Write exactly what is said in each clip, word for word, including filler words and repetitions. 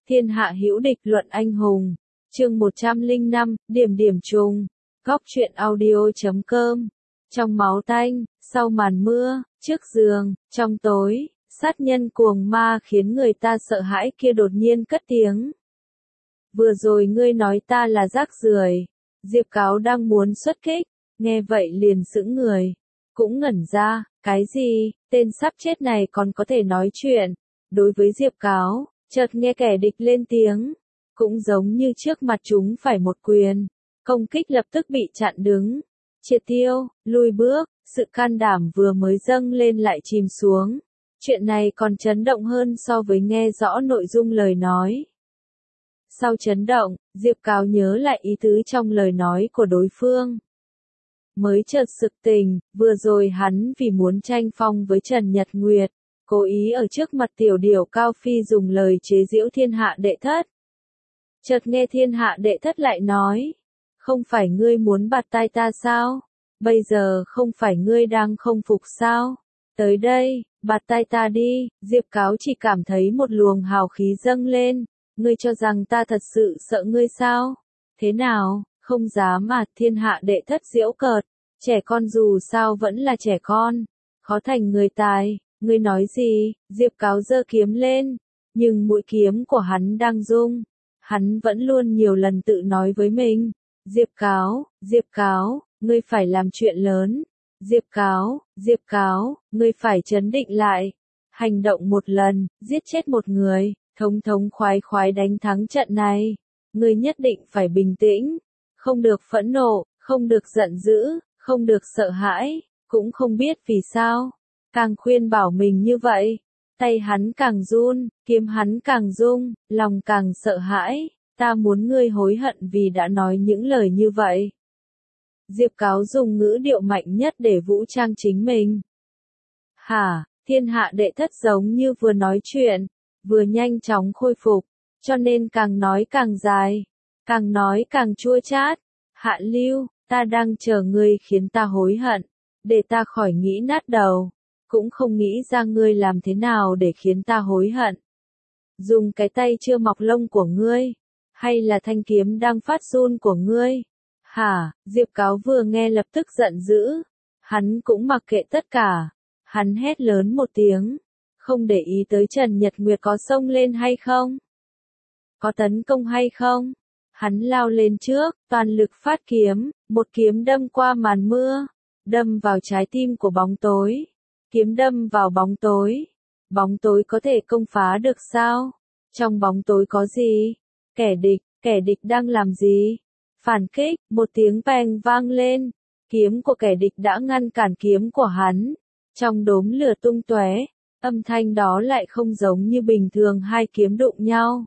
Thiên hạ hữu địch luận anh hùng. Chương một trăm lẻ năm, điểm điểm trùng. Góc truyện audio chấm com. Trong máu tanh, sau màn mưa, trước giường, trong tối, sát nhân cuồng ma khiến người ta sợ hãi kia đột nhiên cất tiếng. Vừa rồi ngươi nói ta là rác rưởi. Diệp Cáo đang muốn xuất kích, nghe vậy liền sững người, cũng ngẩn ra, cái gì, tên sắp chết này còn có thể nói chuyện. Đối với Diệp Cáo, chợt nghe kẻ địch lên tiếng, cũng giống như trước mặt chúng phải một quyền, công kích lập tức bị chặn đứng, triệt tiêu, lùi bước, sự can đảm vừa mới dâng lên lại chìm xuống. Chuyện này còn chấn động hơn so với nghe rõ nội dung lời nói. Sau chấn động, Diệp Cáo nhớ lại ý tứ trong lời nói của đối phương. Mới chợt sực tình, vừa rồi hắn vì muốn tranh phong với Trần Nhật Nguyệt, cố ý ở trước mặt tiểu điểu Cao Phi dùng lời chế giễu thiên hạ đệ thất. Chợt nghe thiên hạ đệ thất lại nói, không phải ngươi muốn bạt tai ta sao? Bây giờ không phải ngươi đang không phục sao? Tới đây, bạt tai ta đi. Diệp Cáo chỉ cảm thấy một luồng hào khí dâng lên. Ngươi cho rằng ta thật sự sợ ngươi sao? Thế nào, không dám mà? Thiên hạ đệ thất giễu cợt. Trẻ con dù sao vẫn là trẻ con, khó thành người tài. Ngươi nói gì? Diệp Cáo giơ kiếm lên, nhưng mũi kiếm của hắn đang rung. Hắn vẫn luôn nhiều lần tự nói với mình, Diệp Cáo, Diệp Cáo, ngươi phải làm chuyện lớn. Diệp Cáo, Diệp Cáo, ngươi phải trấn định lại. Hành động một lần, giết chết một người, thống thống khoái khoái đánh thắng trận này. Ngươi nhất định phải bình tĩnh, không được phẫn nộ, không được giận dữ, không được sợ hãi, cũng không biết vì sao. Càng khuyên bảo mình như vậy, tay hắn càng run, kiếm hắn càng rung, lòng càng sợ hãi. Ta muốn ngươi hối hận vì đã nói những lời như vậy. Diệp Cáo dùng ngữ điệu mạnh nhất để vũ trang chính mình. Hả, thiên hạ đệ thất giống như vừa nói chuyện, vừa nhanh chóng khôi phục, cho nên càng nói càng dài, càng nói càng chua chát. Hạ Lưu, ta đang chờ ngươi khiến ta hối hận, để ta khỏi nghĩ nát đầu. Cũng không nghĩ ra ngươi làm thế nào để khiến ta hối hận. Dùng cái tay chưa mọc lông của ngươi, hay là thanh kiếm đang phát run của ngươi? Hả, Diệp Cáo vừa nghe lập tức giận dữ. Hắn cũng mặc kệ tất cả. Hắn hét lớn một tiếng, không để ý tới Trần Nhật Nguyệt có xông lên hay không, có tấn công hay không. Hắn lao lên trước, toàn lực phát kiếm, một kiếm đâm qua màn mưa, đâm vào trái tim của bóng tối. Kiếm đâm vào bóng tối. Bóng tối có thể công phá được sao? Trong bóng tối có gì? Kẻ địch, kẻ địch đang làm gì? Phản kích, một tiếng beng vang lên. Kiếm của kẻ địch đã ngăn cản kiếm của hắn. Trong đốm lửa tung tóe, âm thanh đó lại không giống như bình thường hai kiếm đụng nhau.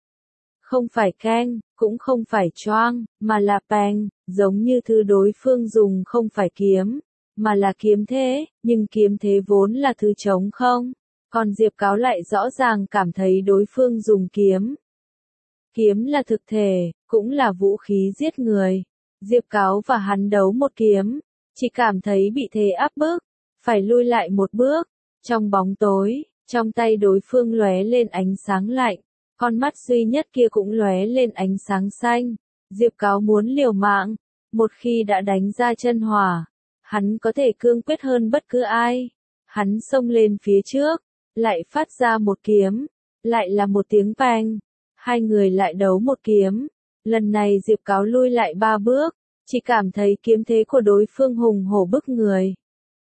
Không phải keng, cũng không phải choang, mà là beng, giống như thứ đối phương dùng không phải kiếm, mà là kiếm thế, nhưng kiếm thế vốn là thứ trống không. Còn Diệp Cáo lại rõ ràng cảm thấy đối phương dùng kiếm. Kiếm là thực thể, cũng là vũ khí giết người. Diệp Cáo và hắn đấu một kiếm, chỉ cảm thấy bị thế áp bức, phải lui lại một bước. Trong bóng tối, trong tay đối phương lóe lên ánh sáng lạnh, con mắt duy nhất kia cũng lóe lên ánh sáng xanh. Diệp Cáo muốn liều mạng, một khi đã đánh ra chân hỏa, hắn có thể cương quyết hơn bất cứ ai. Hắn xông lên phía trước, lại phát ra một kiếm, lại là một tiếng bang. Hai người lại đấu một kiếm. Lần này Diệp Cáo lui lại ba bước, chỉ cảm thấy kiếm thế của đối phương hùng hổ bức người.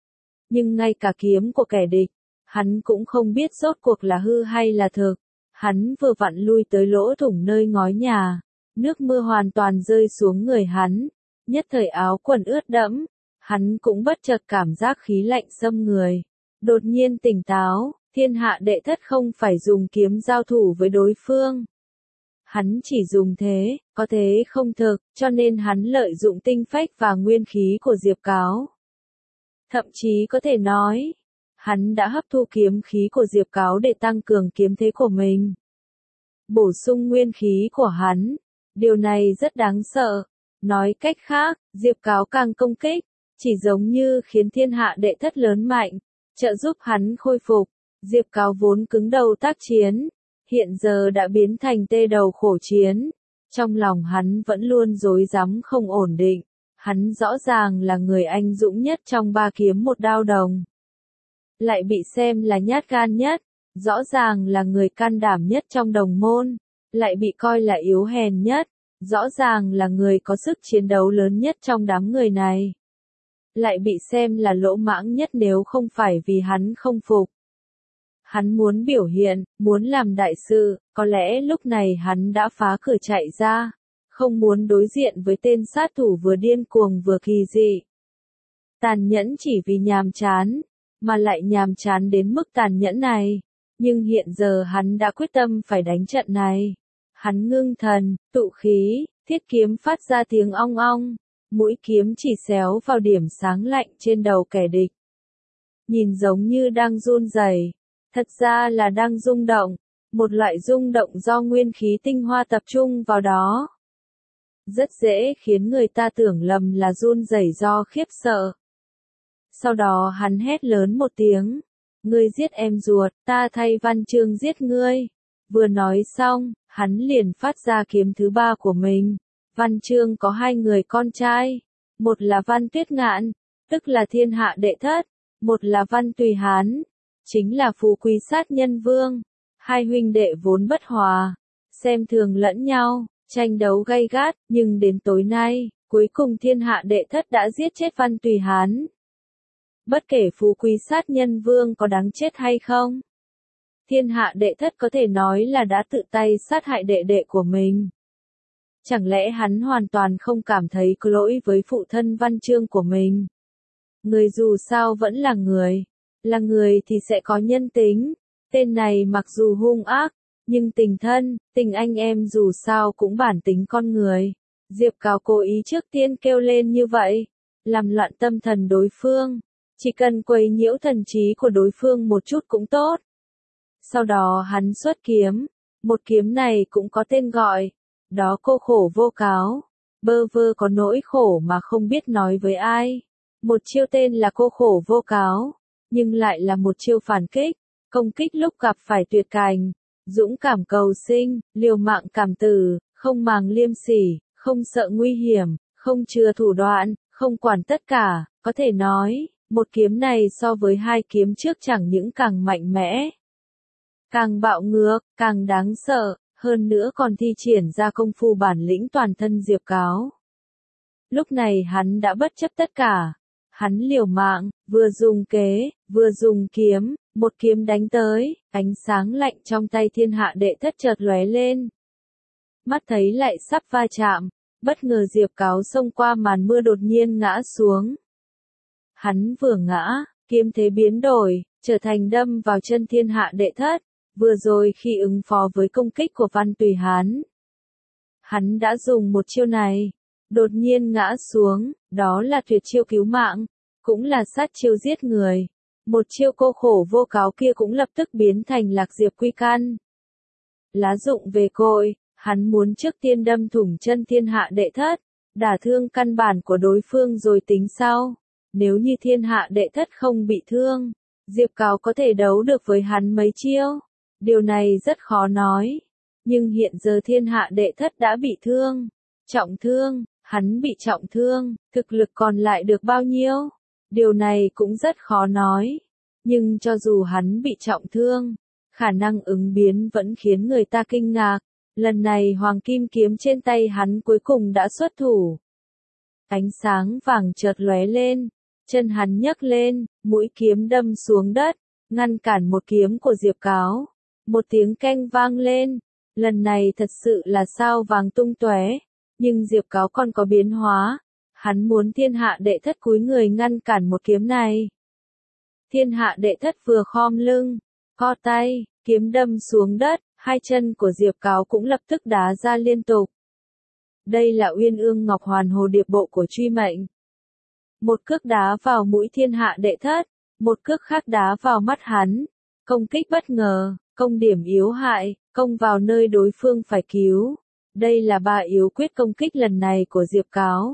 Nhưng ngay cả kiếm của kẻ địch, hắn cũng không biết rốt cuộc là hư hay là thực. Hắn vừa vặn lui tới lỗ thủng nơi ngói nhà, nước mưa hoàn toàn rơi xuống người hắn, nhất thời áo quần ướt đẫm. Hắn cũng bất chợt cảm giác khí lạnh xâm người. Đột nhiên tỉnh táo, thiên hạ đệ thất không phải dùng kiếm giao thủ với đối phương. Hắn chỉ dùng thế, có thế không thực, cho nên hắn lợi dụng tinh phách và nguyên khí của Diệp Cáo. Thậm chí có thể nói, hắn đã hấp thu kiếm khí của Diệp Cáo để tăng cường kiếm thế của mình. Bổ sung nguyên khí của hắn, điều này rất đáng sợ. Nói cách khác, Diệp Cáo càng công kích, chỉ giống như khiến thiên hạ đệ thất lớn mạnh, trợ giúp hắn khôi phục. Diệp Cáo vốn cứng đầu tác chiến, hiện giờ đã biến thành tê đầu khổ chiến. Trong lòng hắn vẫn luôn rối rắm không ổn định, hắn rõ ràng là người anh dũng nhất trong ba kiếm một đao đồng. Lại bị xem là nhát gan nhất, rõ ràng là người can đảm nhất trong đồng môn, lại bị coi là yếu hèn nhất, rõ ràng là người có sức chiến đấu lớn nhất trong đám người này. Lại bị xem là lỗ mãng nhất nếu không phải vì hắn không phục. Hắn muốn biểu hiện, muốn làm đại sự, có lẽ lúc này hắn đã phá cửa chạy ra, không muốn đối diện với tên sát thủ vừa điên cuồng vừa kỳ dị. Tàn nhẫn chỉ vì nhàm chán, mà lại nhàm chán đến mức tàn nhẫn này. Nhưng hiện giờ hắn đã quyết tâm phải đánh trận này. Hắn ngưng thần, tụ khí, thiết kiếm phát ra tiếng ong ong, mũi kiếm chỉ xéo vào điểm sáng lạnh trên đầu kẻ địch. Nhìn giống như đang run rẩy, thật ra là đang rung động, một loại rung động do nguyên khí tinh hoa tập trung vào đó. Rất dễ khiến người ta tưởng lầm là run rẩy do khiếp sợ. Sau đó hắn hét lớn một tiếng, ngươi giết em ruột, ta thay Văn Chương giết ngươi. Vừa nói xong, hắn liền phát ra kiếm thứ ba của mình. Văn Chương có hai người con trai, một là Văn Tuyết Ngạn, tức là thiên hạ đệ thất, một là Văn Tùy Hán, chính là phú quý sát nhân vương. Hai huynh đệ vốn bất hòa, xem thường lẫn nhau, tranh đấu gay gắt, nhưng đến tối nay, cuối cùng thiên hạ đệ thất đã giết chết Văn Tùy Hán. Bất kể phú quý sát nhân vương có đáng chết hay không, thiên hạ đệ thất có thể nói là đã tự tay sát hại đệ đệ của mình. Chẳng lẽ hắn hoàn toàn không cảm thấy có lỗi với phụ thân Văn Chương của mình? Người dù sao vẫn là người, là người thì sẽ có nhân tính. Tên này mặc dù hung ác, nhưng tình thân, tình anh em dù sao cũng bản tính con người. Diệp Cáo cố ý trước tiên kêu lên như vậy, làm loạn tâm thần đối phương. Chỉ cần quấy nhiễu thần trí của đối phương một chút cũng tốt. Sau đó hắn xuất kiếm, một kiếm này cũng có tên gọi, đó cô khổ vô cáo, bơ vơ có nỗi khổ mà không biết nói với ai. Một chiêu tên là cô khổ vô cáo, nhưng lại là một chiêu phản kích, công kích lúc gặp phải tuyệt cảnh, dũng cảm cầu sinh, liều mạng cảm tử, không màng liêm sỉ, không sợ nguy hiểm, không chừa thủ đoạn, không quản tất cả, có thể nói, một kiếm này so với hai kiếm trước chẳng những càng mạnh mẽ, càng bạo ngược, càng đáng sợ, hơn nữa còn thi triển ra công phu bản lĩnh toàn thân Diệp Cáo. Lúc này hắn đã bất chấp tất cả, hắn liều mạng, vừa dùng kế, vừa dùng kiếm, một kiếm đánh tới, ánh sáng lạnh trong tay thiên hạ đệ thất chợt lóe lên. Mắt thấy lại sắp va chạm, bất ngờ Diệp Cáo xông qua màn mưa đột nhiên ngã xuống. Hắn vừa ngã, kiếm thế biến đổi, trở thành đâm vào chân thiên hạ đệ thất, vừa rồi khi ứng phó với công kích của Văn Tùy Hán. Hắn đã dùng một chiêu này, đột nhiên ngã xuống, đó là tuyệt chiêu cứu mạng, cũng là sát chiêu giết người. Một chiêu cô khổ vô cáo kia cũng lập tức biến thành lạc diệp quy căn. Lá dụng về cội, hắn muốn trước tiên đâm thủng chân thiên hạ đệ thất, đả thương căn bản của đối phương rồi tính sau. Nếu như thiên hạ đệ thất không bị thương, Diệp Cáo có thể đấu được với hắn mấy chiêu. Điều này rất khó nói. Nhưng hiện giờ thiên hạ đệ thất đã bị thương. Trọng thương, hắn bị trọng thương, thực lực còn lại được bao nhiêu? Điều này cũng rất khó nói. Nhưng cho dù hắn bị trọng thương, khả năng ứng biến vẫn khiến người ta kinh ngạc. Lần này hoàng kim kiếm trên tay hắn cuối cùng đã xuất thủ. Ánh sáng vàng chợt lóe lên, chân hắn nhấc lên, mũi kiếm đâm xuống đất, ngăn cản một kiếm của Diệp Cáo. Một tiếng keng vang lên, lần này thật sự là sao vàng tung tóe, nhưng Diệp Cáo còn có biến hóa, hắn muốn thiên hạ đệ thất cúi người ngăn cản một kiếm này. Thiên hạ đệ thất vừa khom lưng, co tay, kiếm đâm xuống đất, hai chân của Diệp Cáo cũng lập tức đá ra liên tục. Đây là Uyên Ương Ngọc Hoàn Hồ Điệp Bộ của Truy Mệnh. Một cước đá vào mũi thiên hạ đệ thất, một cước khác đá vào mắt hắn, công kích bất ngờ, công điểm yếu hại, công vào nơi đối phương phải cứu. Đây là ba yếu quyết công kích lần này của Diệp Cáo.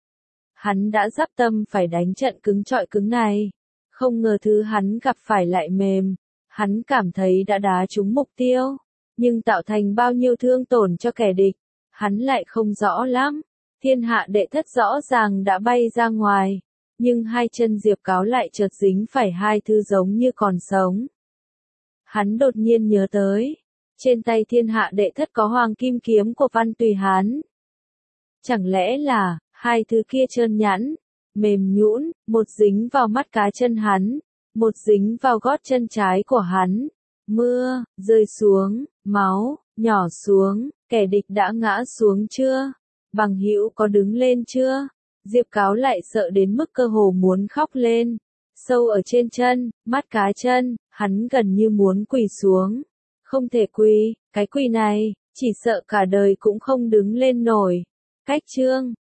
Hắn đã dắp tâm phải đánh trận cứng trọi cứng này. Không ngờ thứ hắn gặp phải lại mềm. Hắn cảm thấy đã đá trúng mục tiêu. nhưng tạo thành bao nhiêu thương tổn cho kẻ địch, hắn lại không rõ lắm. Thiên hạ đệ thất rõ ràng đã bay ra ngoài, nhưng hai chân Diệp Cáo lại chợt dính phải hai thứ giống như còn sống. Hắn đột nhiên nhớ tới, trên tay thiên hạ đệ thất có hoàng kim kiếm của Văn Tùy Hán. Chẳng lẽ là, hai thứ kia trơn nhẵn, mềm nhũn, một dính vào mắt cá chân hắn, một dính vào gót chân trái của hắn. Mưa, rơi xuống, máu, nhỏ xuống, kẻ địch đã ngã xuống chưa? Bằng hữu có đứng lên chưa? Diệp Cáo lại sợ đến mức cơ hồ muốn khóc lên. Sâu ở trên chân, mắt cá chân, hắn gần như muốn quỳ xuống. Không thể quỳ, cái quỳ này, chỉ sợ cả đời cũng không đứng lên nổi. Cách chương,